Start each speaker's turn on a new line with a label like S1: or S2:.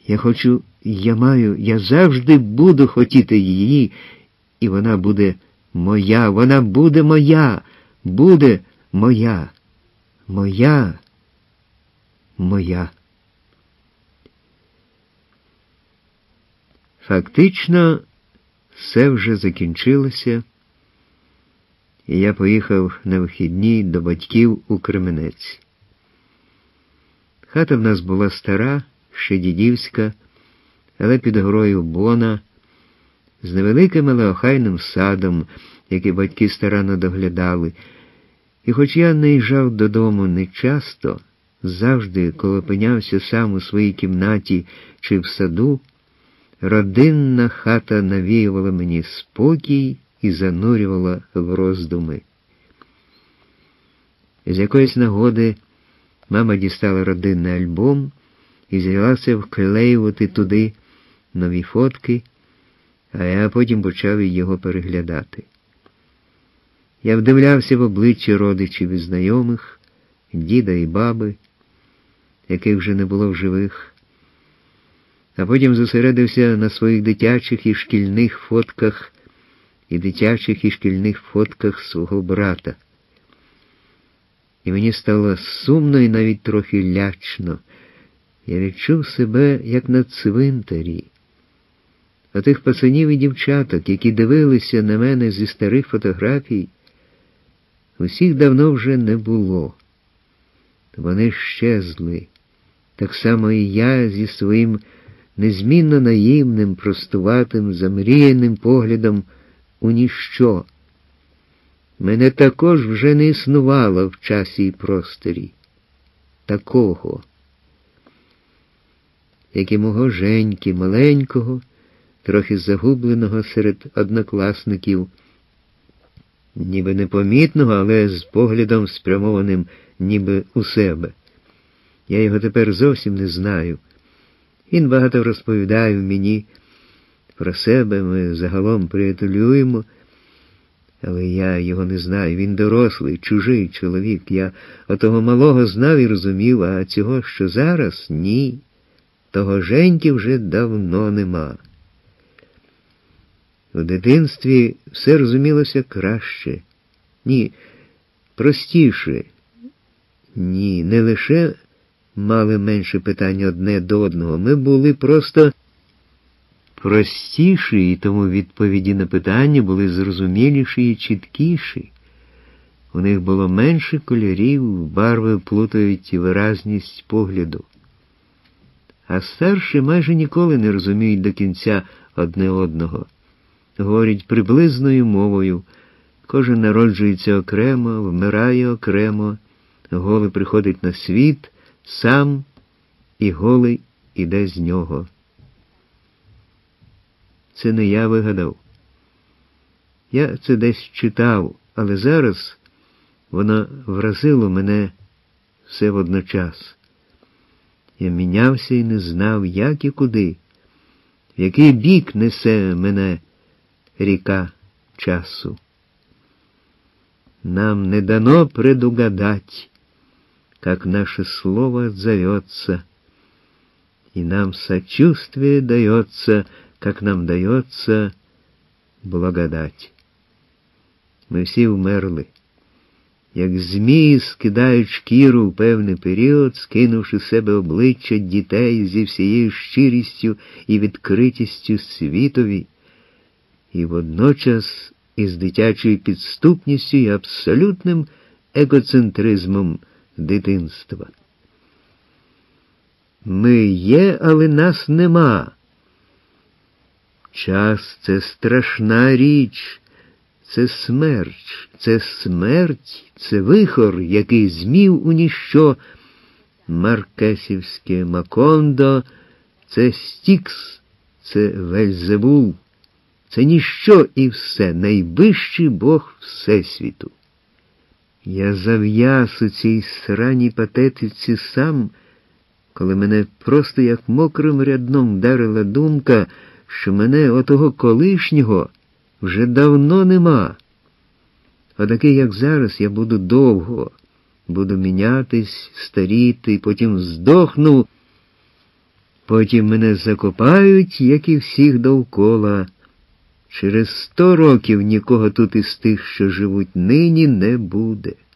S1: Я завжди буду хотіти її, і вона буде моя, буде моя. Фактично, все вже закінчилося, і я поїхав на вихідні до батьків у Кременець. Хата в нас була стара, ще дідівська, але під горою Бона, з невеликим, але охайним садом, який батьки старанно доглядали. І хоч я наїжджав додому не часто, завжди, коли опинявся сам у своїй кімнаті чи в саду, родинна хата навіювала мені спокій і занурювала в роздуми. З якоїсь нагоди мама дістала родинний альбом і взялася вклеювати туди нові фотки, а я потім почав його переглядати. Я вдивлявся в обличчя родичів і знайомих, діда і баби, яких вже не було в живих, а потім зосередився на своїх дитячих і шкільних фотках і дитячих і шкільних фотках свого брата. І мені стало сумно і навіть трохи лячно. Я відчув себе, як на цвинтарі. А тих пацанів і дівчаток, які дивилися на мене зі старих фотографій, усіх давно вже не було. Вони щезли. Так само і я зі своїм незмінно наївним, простуватим, замріяним поглядом у ніщо. Мене також вже не існувало в часі і просторі. Такого. Як і мого Женьки, маленького, трохи загубленого серед однокласників, ніби непомітного, але з поглядом спрямованим ніби у себе. Я його тепер зовсім не знаю. Він багато розповідає мені про себе, ми загалом приятелюємо, але я його не знаю. Він дорослий, чужий чоловік. Я отого малого знав і розумів, а цього, що зараз, ні. Того Женьки вже давно нема. У дитинстві все розумілося краще. Ні, простіше. Ні, не лише мали менше питань одне до одного. Ми були просто простіші, і тому відповіді на питання були зрозуміліші і чіткіші. У них було менше кольорів, барви плутають виразність погляду. А старші майже ніколи не розуміють до кінця одне одного. Говорять приблизною мовою. Кожен народжується окремо, вмирає окремо, голий приходить на світ, сам і голий іде з нього. Це не я вигадав. Я це десь читав, але зараз воно вразило мене все водночас. Я мінявся і не знав, як і куди, в який бік несе мене ріка часу. Нам не дано предугадать, как наше слово зовется, и нам сочувствие дается, как нам дается благодать. Ми всі вмерли. Як змії скидають шкіру в певний період, скинувши з себе обличчя дітей зі всією щирістю і відкритістю світові, і водночас із дитячою підступністю і абсолютним егоцентризмом дитинства. Ми є, але нас нема. Час – це страшна річ, це смерть, це вихор, який змів у ніщо. Маркесівське Макондо – це Стікс, це Вельзевул, це ніщо і все, найвищий Бог Всесвіту. Я зав'яз у цій сраній патетиці сам, коли мене просто як мокрим рядном вдарила думка, що мене отого колишнього вже давно нема. Отакий, як зараз, я буду довго, буду мінятись, старіти, потім здохну. Потім мене закопають, як і всіх довкола. Через 100 років нікого тут із тих, що живуть нині, не буде.